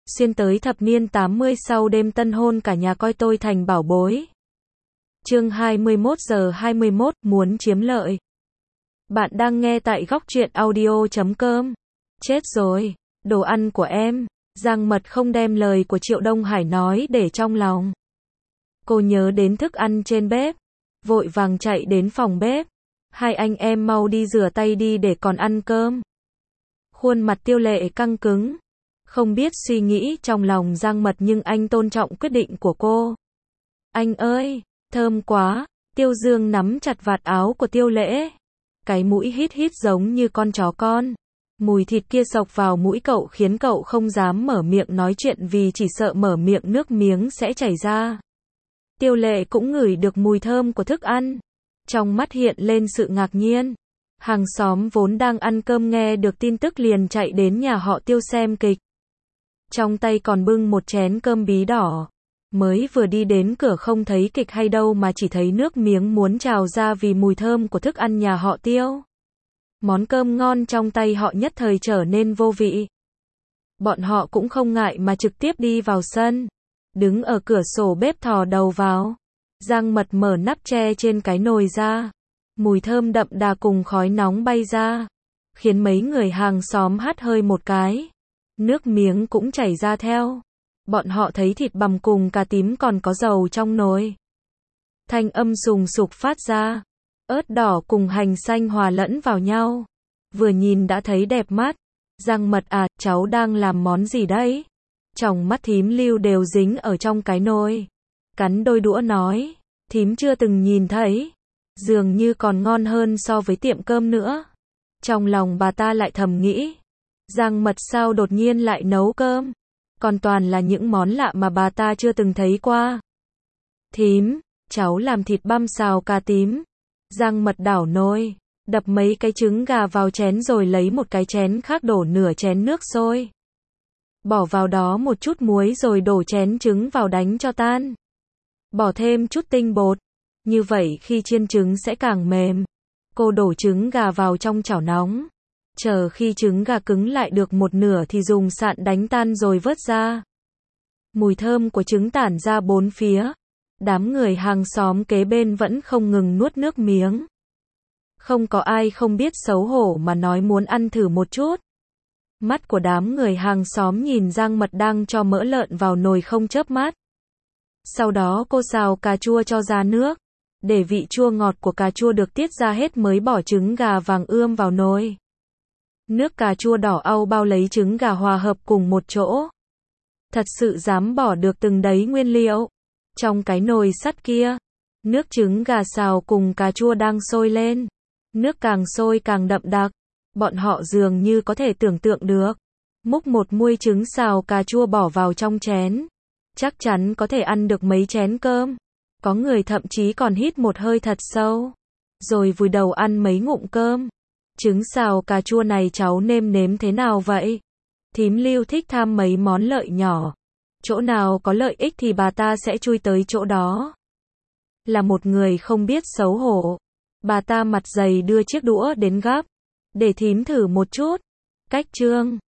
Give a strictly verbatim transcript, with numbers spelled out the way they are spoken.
xuyên tới thập niên tám mươi sau đêm tân hôn cả nhà coi tôi thành bảo bối. Chương hai mươi mốt giờ hai mươi mốt, muốn chiếm lợi. Bạn đang nghe tại góc truyện audio chấm com. Chết rồi, đồ ăn của em. Giang Mật không đem lời của Triệu Đông Hải nói để trong lòng. Cô nhớ đến thức ăn trên bếp, vội vàng chạy đến phòng bếp. Hai anh em mau đi rửa tay đi để còn ăn cơm. Khuôn mặt Tiêu Lệ căng cứng. Không biết suy nghĩ trong lòng Giang Mật nhưng anh tôn trọng quyết định của cô. Anh ơi, thơm quá. Tiêu Dương nắm chặt vạt áo của Tiêu Lễ. Cái mũi hít hít giống như con chó con. Mùi thịt kia xộc vào mũi cậu khiến cậu không dám mở miệng nói chuyện vì chỉ sợ mở miệng nước miếng sẽ chảy ra. Tiêu Lệ cũng ngửi được mùi thơm của thức ăn. Trong mắt hiện lên sự ngạc nhiên. Hàng xóm vốn đang ăn cơm nghe được tin tức liền chạy đến nhà họ Tiêu xem kịch. Trong tay còn bưng một chén cơm bí đỏ. Mới vừa đi đến cửa không thấy kịch hay đâu mà chỉ thấy nước miếng muốn trào ra vì mùi thơm của thức ăn nhà họ Tiêu. Món cơm ngon trong tay họ nhất thời trở nên vô vị. Bọn họ cũng không ngại mà trực tiếp đi vào sân. Đứng ở cửa sổ bếp thò đầu vào. Giang Mật mở nắp tre trên cái nồi ra. Mùi thơm đậm đà cùng khói nóng bay ra. Khiến mấy người hàng xóm hắt hơi một cái. Nước miếng cũng chảy ra theo. Bọn họ thấy thịt bằm cùng cà tím còn có dầu trong nồi. Thanh âm sùng sục phát ra. Ớt đỏ cùng hành xanh hòa lẫn vào nhau. Vừa nhìn đã thấy đẹp mắt. Giang Mật à, cháu đang làm món gì đấy? Trong mắt thím Lưu đều dính ở trong cái nồi. Cắn đôi đũa nói. Thím chưa từng nhìn thấy. Dường như còn ngon hơn so với tiệm cơm nữa. Trong lòng bà ta lại thầm nghĩ. Giang Mật sao đột nhiên lại nấu cơm? Còn toàn là những món lạ mà bà ta chưa từng thấy qua. Thím, cháu làm thịt băm xào cà tím. Giang Mật đảo nồi, đập mấy cái trứng gà vào chén rồi lấy một cái chén khác đổ nửa chén nước sôi. Bỏ vào đó một chút muối rồi đổ chén trứng vào đánh cho tan. Bỏ thêm chút tinh bột. Như vậy khi chiên trứng sẽ càng mềm. Cô đổ trứng gà vào trong chảo nóng. Chờ khi trứng gà cứng lại được một nửa thì dùng sạn đánh tan rồi vớt ra. Mùi thơm của trứng tản ra bốn phía. Đám người hàng xóm kế bên vẫn không ngừng nuốt nước miếng. Không có ai không biết xấu hổ mà nói muốn ăn thử một chút. Mắt của đám người hàng xóm nhìn Giang Mật đang cho mỡ lợn vào nồi không chớp mắt. Sau đó cô xào cà chua cho ra nước. Để vị chua ngọt của cà chua được tiết ra hết mới bỏ trứng gà vàng ươm vào nồi. Nước cà chua đỏ au bao lấy trứng gà hòa hợp cùng một chỗ. Thật sự dám bỏ được từng đấy nguyên liệu. Trong cái nồi sắt kia, nước trứng gà xào cùng cà chua đang sôi lên. Nước càng sôi càng đậm đặc. Bọn họ dường như có thể tưởng tượng được. Múc một muôi trứng xào cà chua bỏ vào trong chén. Chắc chắn có thể ăn được mấy chén cơm. Có người thậm chí còn hít một hơi thật sâu. Rồi vùi đầu ăn mấy ngụm cơm. Trứng xào cà chua này cháu nêm nếm thế nào vậy? Thím Lưu thích tham mấy món lợi nhỏ. Chỗ nào có lợi ích thì bà ta sẽ chui tới chỗ đó. Là một người không biết xấu hổ. Bà ta mặt dày đưa chiếc đũa đến gắp. Để thím thử một chút. Cách chương